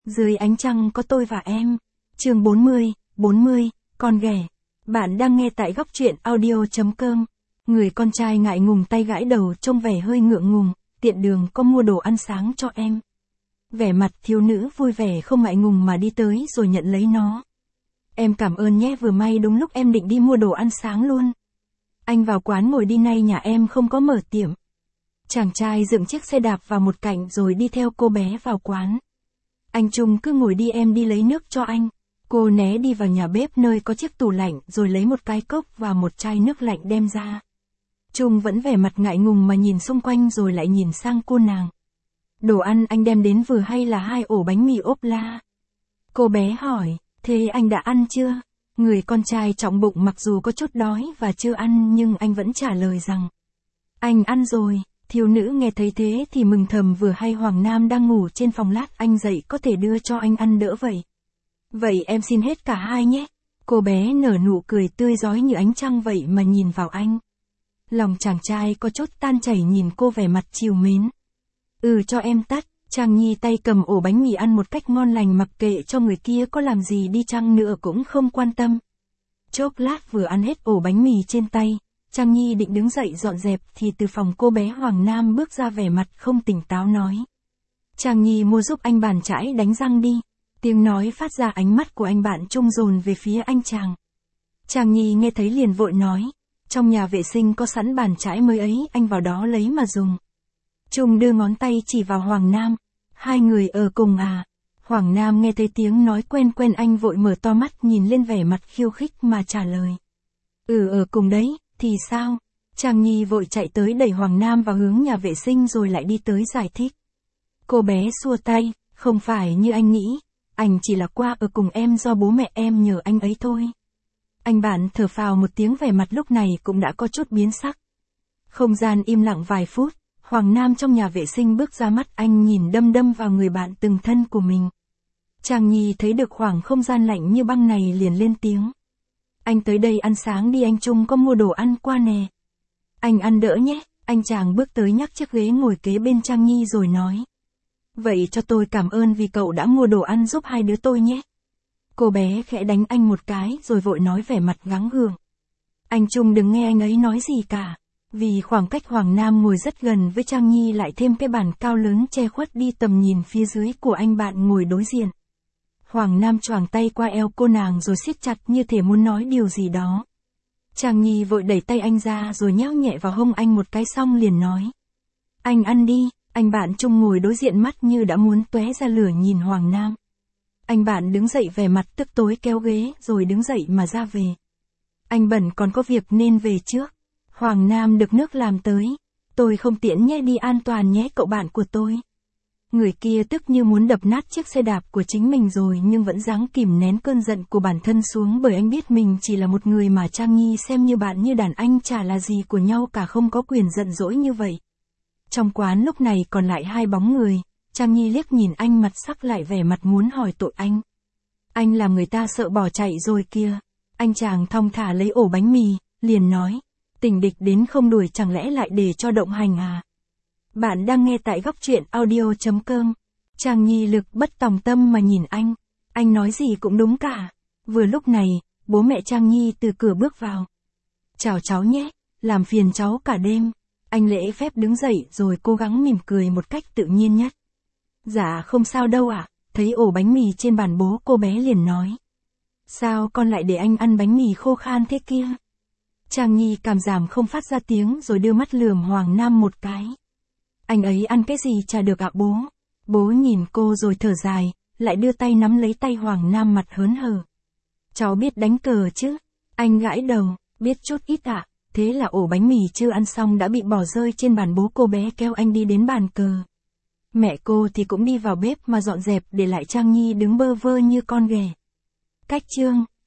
Dưới ánh trăng có tôi và em. Chương 40, con ghẻ. Bạn đang nghe tại góc truyện audio.com. Người con trai ngại ngùng tay gãi đầu trông vẻ hơi ngượng ngùng, tiện đường có mua đồ ăn sáng cho em. Vẻ mặt thiếu nữ vui vẻ không ngại ngùng mà đi tới rồi nhận lấy nó. Em cảm ơn nhé, vừa may đúng lúc em định đi mua đồ ăn sáng luôn. Anh vào quán ngồi đi, nay nhà em không có mở tiệm. Chàng trai dựng chiếc xe đạp vào một cạnh rồi đi theo cô bé vào quán. Anh Trung cứ ngồi đi, em đi lấy nước cho anh. Cô né đi vào nhà bếp nơi có chiếc tủ lạnh rồi lấy một cái cốc và một chai nước lạnh đem ra. Trung vẫn vẻ mặt ngại ngùng mà nhìn xung quanh rồi lại nhìn sang cô nàng. Đồ ăn anh đem đến vừa hay là 2 ổ bánh mì ốp la. Cô bé hỏi, thế anh đã ăn chưa? Người con trai trọng bụng mặc dù có chút đói và chưa ăn nhưng anh vẫn trả lời rằng, anh ăn rồi. Thiếu nữ nghe thấy thế thì mừng thầm, vừa hay Hoàng Nam đang ngủ trên phòng, lát anh dậy có thể đưa cho anh ăn đỡ vậy. Vậy em xin hết cả 2 nhé. Cô bé nở nụ cười tươi rói như ánh trăng vậy mà nhìn vào anh. Lòng chàng trai có chút tan chảy nhìn cô vẻ mặt trìu mến. Cho em tắt. Trang Nhi tay cầm ổ bánh mì ăn một cách ngon lành, mặc kệ cho người kia có làm gì đi chăng nữa cũng không quan tâm. Chốc lát vừa ăn hết ổ bánh mì trên tay, Trang Nhi định đứng dậy dọn dẹp thì từ phòng cô bé Hoàng Nam bước ra vẻ mặt không tỉnh táo nói. Trang Nhi mua giúp anh bàn chải đánh răng đi. Tiếng nói phát ra, ánh mắt của anh bạn Trung dồn về phía anh chàng. Trang Nhi nghe thấy liền vội nói. Trong nhà vệ sinh có sẵn bàn chải mới ấy, anh vào đó lấy mà dùng. Trung đưa ngón tay chỉ vào Hoàng Nam. Hai người ở cùng à? Hoàng Nam nghe thấy tiếng nói quen quen, anh vội mở to mắt nhìn lên vẻ mặt khiêu khích mà trả lời. Ở cùng đấy. Thì sao? Trang Nhi vội chạy tới đẩy Hoàng Nam vào hướng nhà vệ sinh rồi lại đi tới giải thích. Cô bé xua tay, không phải như anh nghĩ, anh chỉ là qua ở cùng em do bố mẹ em nhờ anh ấy thôi. Anh bạn thở phào một tiếng, vẻ mặt lúc này cũng đã có chút biến sắc. Không gian im lặng vài phút, Hoàng Nam trong nhà vệ sinh bước ra, mắt anh nhìn đăm đăm vào người bạn từng thân của mình. Trang Nhi thấy được khoảng không gian lạnh như băng này liền lên tiếng. Anh tới đây ăn sáng đi, anh Trung có mua đồ ăn qua nè. Anh ăn đỡ nhé. Anh chàng bước tới nhắc chiếc ghế ngồi kế bên Trang Nhi rồi nói. Vậy cho tôi cảm ơn vì cậu đã mua đồ ăn giúp 2 đứa tôi nhé. Cô bé khẽ đánh anh một cái rồi vội nói vẻ mặt gắng gượng. Anh Trung đừng nghe anh ấy nói gì cả. Vì khoảng cách Hoàng Nam ngồi rất gần với Trang Nhi lại thêm cái bàn cao lớn che khuất đi tầm nhìn phía dưới của anh bạn ngồi đối diện. Hoàng Nam choàng tay qua eo cô nàng rồi siết chặt như thể muốn nói điều gì đó. Trang Nhi vội đẩy tay anh ra rồi nhéo nhẹ vào hông anh một cái xong liền nói. Anh ăn đi. Anh bạn Trung ngồi đối diện mắt như đã muốn tóe ra lửa nhìn Hoàng Nam. Anh bạn đứng dậy vẻ mặt tức tối kéo ghế rồi đứng dậy mà ra về. Anh bận còn có việc nên về trước. Hoàng Nam được nước làm tới. Tôi không tiện nhé, đi an toàn nhé cậu bạn của tôi. Người kia tức như muốn đập nát chiếc xe đạp của chính mình rồi nhưng vẫn ráng kìm nén cơn giận của bản thân xuống, bởi anh biết mình chỉ là một người mà Trang Nhi xem như bạn như đàn anh chả là gì của nhau cả, không có quyền giận dỗi như vậy. Trong quán lúc này còn lại 2 bóng người, Trang Nhi liếc nhìn anh mặt sắc lại vẻ mặt muốn hỏi tội anh. Anh làm người ta sợ bỏ chạy rồi kìa. Anh chàng thong thả lấy ổ bánh mì, liền nói. Tình địch đến không đuổi chẳng lẽ lại để cho động hành à? Bạn đang nghe tại góc truyện audio.com. Trang Nhi lực bất tòng tâm mà nhìn anh. Anh nói gì cũng đúng cả. Vừa lúc này, bố mẹ Trang Nhi từ cửa bước vào. Chào cháu nhé, làm phiền cháu cả đêm. Anh lễ phép đứng dậy rồi cố gắng mỉm cười một cách tự nhiên nhất. Dạ không sao đâu ạ. Thấy ổ bánh mì trên bàn bố, cô bé liền nói. Sao con lại để anh ăn bánh mì khô khan thế kia? Trang Nhi cảm giảm không phát ra tiếng rồi đưa mắt lườm Hoàng Nam một cái. Anh ấy ăn cái gì chả được ạ bố. Bố nhìn cô rồi thở dài, lại đưa tay nắm lấy tay Hoàng Nam mặt hớn hở. Cháu biết đánh cờ chứ? Anh gãi đầu, biết chút ít ạ. Thế là ổ bánh mì chưa ăn xong đã bị bỏ rơi trên bàn bố, cô bé kéo anh đi đến bàn cờ. Mẹ cô thì cũng đi vào bếp mà dọn dẹp để lại Trang Nhi đứng bơ vơ như con ghẻ. Cách chương